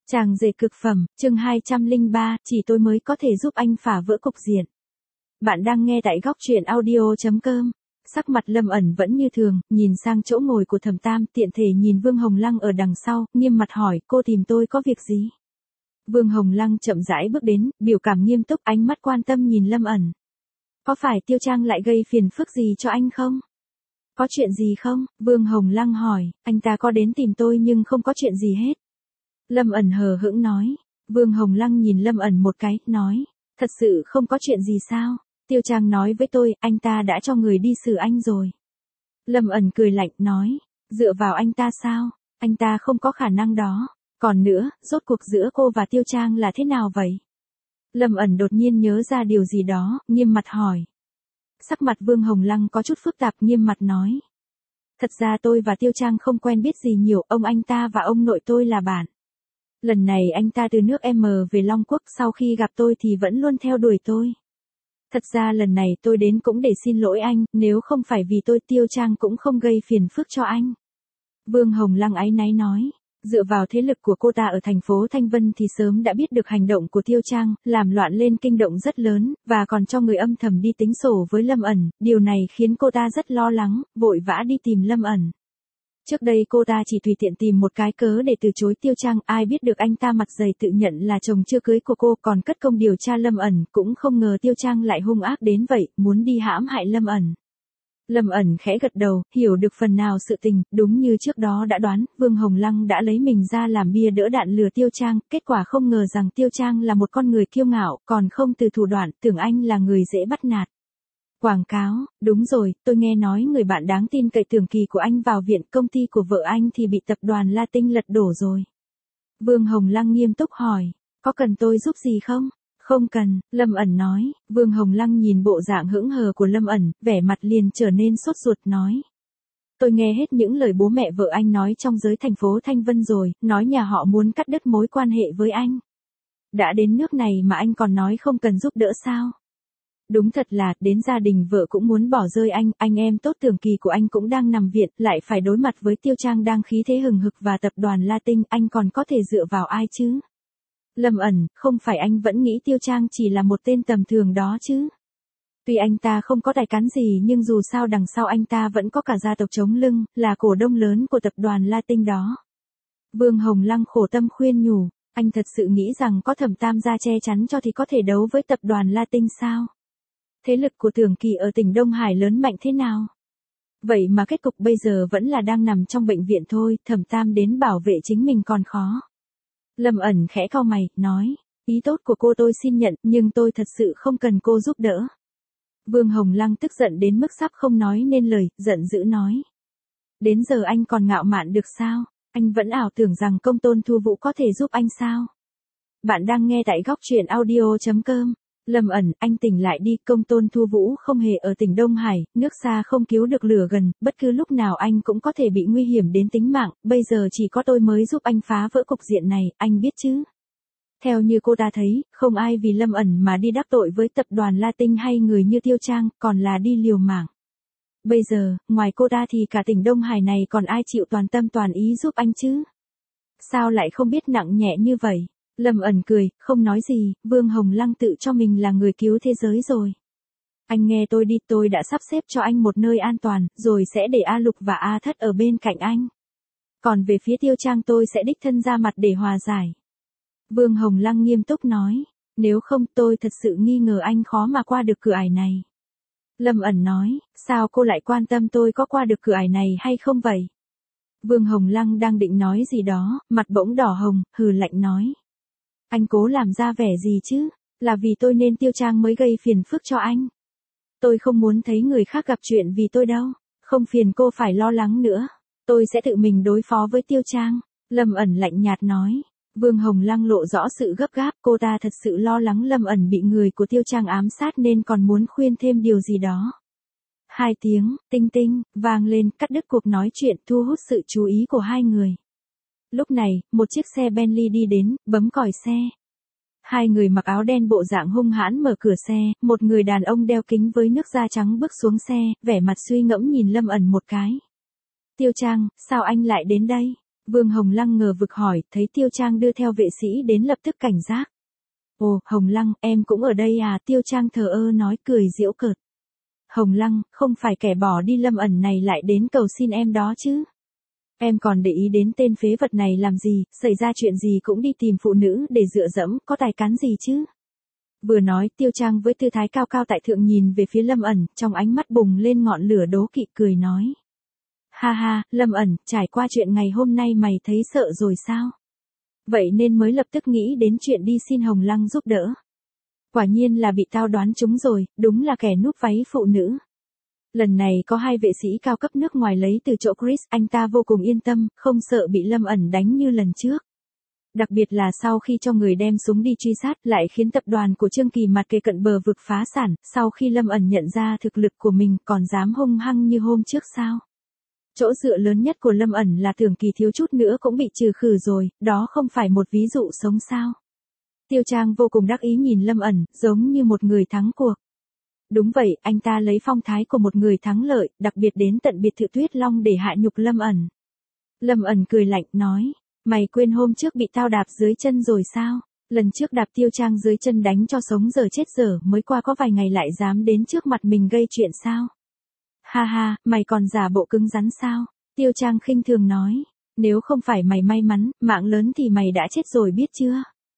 Chàng rể cực phẩm, chương 203, chỉ tôi mới có thể giúp anh phá vỡ cục diện. Bạn đang nghe tại góc truyện audio.com. Sắc mặt Lâm ẩn vẫn như thường, nhìn sang chỗ ngồi của Thẩm Tam, tiện thể nhìn Vương Hồng Lăng ở đằng sau, nghiêm mặt hỏi, cô tìm tôi có việc gì? Vương Hồng Lăng chậm rãi bước đến, biểu cảm nghiêm túc, ánh mắt quan tâm nhìn Lâm ẩn. Có phải Tiêu Trang lại gây phiền phức gì cho anh không? Có chuyện gì không? Vương Hồng Lăng hỏi, anh ta có đến tìm tôi nhưng không có chuyện gì hết. Lâm ẩn hờ hững nói. Vương Hồng Lăng nhìn Lâm ẩn một cái, nói, thật sự không có chuyện gì sao? Tiêu Trang nói với tôi, anh ta đã cho người đi xử anh rồi. Lâm ẩn cười lạnh, nói, dựa vào anh ta sao? Anh ta không có khả năng đó. Còn nữa, rốt cuộc giữa cô và Tiêu Trang là thế nào vậy? Lâm ẩn đột nhiên nhớ ra điều gì đó, nghiêm mặt hỏi. Sắc mặt Vương Hồng Lăng có chút phức tạp, nghiêm mặt nói. Thật ra tôi và Tiêu Trang không quen biết gì nhiều, ông anh ta và ông nội tôi là bạn. Lần này anh ta từ nước M về Long Quốc, sau khi gặp tôi thì vẫn luôn theo đuổi tôi. Thật ra lần này tôi đến cũng để xin lỗi anh, nếu không phải vì tôi Tiêu Trang cũng không gây phiền phức cho anh. Vương Hồng Lăng áy náy nói, dựa vào thế lực của cô ta ở thành phố Thanh Vân thì sớm đã biết được hành động của Tiêu Trang, làm loạn lên kinh động rất lớn, và còn cho người âm thầm đi tính sổ với Lâm ẩn, điều này khiến cô ta rất lo lắng, vội vã đi tìm Lâm ẩn. Trước đây cô ta chỉ tùy tiện tìm một cái cớ để từ chối Tiêu Trang, ai biết được anh ta mặt dày tự nhận là chồng chưa cưới của cô, còn cất công điều tra Lâm ẩn, cũng không ngờ Tiêu Trang lại hung ác đến vậy, muốn đi hãm hại Lâm ẩn. Lâm ẩn khẽ gật đầu, hiểu được phần nào sự tình, đúng như trước đó đã đoán, Vương Hồng Lăng đã lấy mình ra làm bia đỡ đạn lừa Tiêu Trang, kết quả không ngờ rằng Tiêu Trang là một con người kiêu ngạo, còn không từ thủ đoạn, tưởng anh là người dễ bắt nạt. Quảng cáo, đúng rồi, tôi nghe nói người bạn đáng tin cậy tưởng kỳ của anh vào viện, công ty của vợ anh thì bị tập đoàn La Tinh lật đổ rồi. Vương Hồng Lăng nghiêm túc hỏi, có cần tôi giúp gì không? Không cần, Lâm ẩn nói. Vương Hồng Lăng nhìn bộ dạng hững hờ của Lâm ẩn, vẻ mặt liền trở nên sốt ruột nói. Tôi nghe hết những lời bố mẹ vợ anh nói trong giới thành phố Thanh Vân rồi, nói nhà họ muốn cắt đứt mối quan hệ với anh. Đã đến nước này mà anh còn nói không cần giúp đỡ sao? Đúng thật là, đến gia đình vợ cũng muốn bỏ rơi anh em tốt tưởng kỳ của anh cũng đang nằm viện, lại phải đối mặt với Tiêu Trang đang khí thế hừng hực và tập đoàn La Tinh, anh còn có thể dựa vào ai chứ? Lâm ẩn, không phải anh vẫn nghĩ Tiêu Trang chỉ là một tên tầm thường đó chứ? Tuy anh ta không có tài cán gì nhưng dù sao đằng sau anh ta vẫn có cả gia tộc chống lưng, là cổ đông lớn của tập đoàn La Tinh đó. Vương Hồng Lăng khổ tâm khuyên nhủ, anh thật sự nghĩ rằng có Thẩm Tam gia che chắn cho thì có thể đấu với tập đoàn La Tinh sao? Thế lực của Tưởng Kỳ ở tỉnh Đông Hải lớn mạnh thế nào? Vậy mà kết cục bây giờ vẫn là đang nằm trong bệnh viện thôi, Thẩm Tam đến bảo vệ chính mình còn khó. Lâm ẩn khẽ cau mày, nói, ý tốt của cô tôi xin nhận, nhưng tôi thật sự không cần cô giúp đỡ. Vương Hồng Lăng tức giận đến mức sắp không nói nên lời, giận dữ nói. Đến giờ anh còn ngạo mạn được sao? Anh vẫn ảo tưởng rằng Công Tôn Thu Vũ có thể giúp anh sao? Bạn đang nghe tại góc truyện audio.com. Lâm ẩn, anh tỉnh lại đi, Công Tôn Thu Vũ không hề ở tỉnh Đông Hải, nước xa không cứu được lửa gần, bất cứ lúc nào anh cũng có thể bị nguy hiểm đến tính mạng, bây giờ chỉ có tôi mới giúp anh phá vỡ cục diện này, anh biết chứ? Theo như cô ta thấy, không ai vì Lâm ẩn mà đi đắc tội với tập đoàn La Tinh hay người như Tiêu Trang, còn là đi liều mạng. Bây giờ, ngoài cô ta thì cả tỉnh Đông Hải này còn ai chịu toàn tâm toàn ý giúp anh chứ? Sao lại không biết nặng nhẹ như vậy? Lâm ẩn cười, không nói gì, Vương Hồng Lăng tự cho mình là người cứu thế giới rồi. Anh nghe tôi đi, tôi đã sắp xếp cho anh một nơi an toàn, rồi sẽ để A Lục và A Thất ở bên cạnh anh. Còn về phía Tiêu Trang tôi sẽ đích thân ra mặt để hòa giải. Vương Hồng Lăng nghiêm túc nói, nếu không tôi thật sự nghi ngờ anh khó mà qua được cửa ải này. Lâm ẩn nói, sao cô lại quan tâm tôi có qua được cửa ải này hay không vậy? Vương Hồng Lăng đang định nói gì đó, mặt bỗng đỏ hồng, hừ lạnh nói. Anh cố làm ra vẻ gì chứ, là vì tôi nên Tiêu Trang mới gây phiền phức cho anh. Tôi không muốn thấy người khác gặp chuyện vì tôi đâu, không phiền cô phải lo lắng nữa, tôi sẽ tự mình đối phó với Tiêu Trang. Lâm ẩn lạnh nhạt nói. Vương Hồng Lăng lộ rõ sự gấp gáp, cô ta thật sự lo lắng Lâm ẩn bị người của Tiêu Trang ám sát nên còn muốn khuyên thêm điều gì đó. 2 tiếng, tinh tinh, vang lên, cắt đứt cuộc nói chuyện, thu hút sự chú ý của hai người. Lúc này, một chiếc xe Bentley đi đến, bấm còi xe. Hai người mặc áo đen bộ dạng hung hãn mở cửa xe, một người đàn ông đeo kính với nước da trắng bước xuống xe, vẻ mặt suy ngẫm nhìn Lâm ẩn một cái. Tiêu Trang, sao anh lại đến đây? Vương Hồng Lăng ngờ vực hỏi, thấy Tiêu Trang đưa theo vệ sĩ đến lập tức cảnh giác. Ồ, Hồng Lăng, em cũng ở đây à? Tiêu Trang thờ ơ nói, cười giễu cợt. Hồng Lăng, không phải kẻ bỏ đi Lâm ẩn này lại đến cầu xin em đó chứ? Em còn để ý đến tên phế vật này làm gì, xảy ra chuyện gì cũng đi tìm phụ nữ để dựa dẫm, có tài cán gì chứ? Vừa nói, Tiêu Trang với tư thái cao cao tại thượng nhìn về phía Lâm ẩn, trong ánh mắt bùng lên ngọn lửa đố kỵ, cười nói. Ha ha, Lâm ẩn, trải qua chuyện ngày hôm nay mày thấy sợ rồi sao? Vậy nên mới lập tức nghĩ đến chuyện đi xin Hồng Lăng giúp đỡ. Quả nhiên là bị tao đoán trúng rồi, đúng là kẻ núp váy phụ nữ. Lần này có hai vệ sĩ cao cấp nước ngoài lấy từ chỗ Chris, anh ta vô cùng yên tâm, không sợ bị Lâm ẩn đánh như lần trước. Đặc biệt là sau khi cho người đem súng đi truy sát lại khiến tập đoàn của Trương Kỳ mặt kề cận bờ vực phá sản, sau khi Lâm ẩn nhận ra thực lực của mình còn dám hung hăng như hôm trước sao. Chỗ dựa lớn nhất của Lâm ẩn là Tưởng Kỳ thiếu chút nữa cũng bị trừ khử rồi, đó không phải một ví dụ sống sao. Tiêu Trang vô cùng đắc ý nhìn Lâm ẩn, giống như một người thắng cuộc. Đúng vậy, anh ta lấy phong thái của một người thắng lợi, đặc biệt đến tận biệt thự Tuyết Long để hạ nhục Lâm ẩn. Lâm ẩn cười lạnh, nói, mày quên hôm trước bị tao đạp dưới chân rồi sao? Lần trước đạp Tiêu Trang dưới chân đánh cho sống giờ chết dở, mới qua có vài ngày lại dám đến trước mặt mình gây chuyện sao? Ha ha, mày còn giả bộ cứng rắn sao? Tiêu Trang khinh thường nói, nếu không phải mày may mắn, mạng lớn thì mày đã chết rồi biết chưa?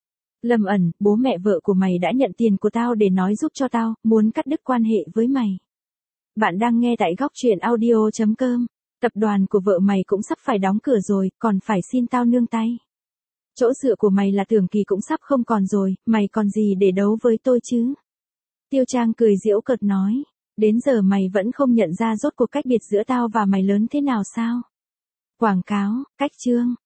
Lâm ẩn, bố mẹ vợ của mày đã nhận tiền của tao để nói giúp cho tao, muốn cắt đứt quan hệ với mày. Bạn đang nghe tại góc truyện audio.com. Tập đoàn của vợ mày cũng sắp phải đóng cửa rồi, còn phải xin tao nương tay. Chỗ dựa của mày là Tưởng Kỳ cũng sắp không còn rồi, mày còn gì để đấu với tôi chứ? Tiêu Trang cười giễu cợt nói, đến giờ mày vẫn không nhận ra rốt cuộc cách biệt giữa tao và mày lớn thế nào sao? Quảng cáo, cách chương.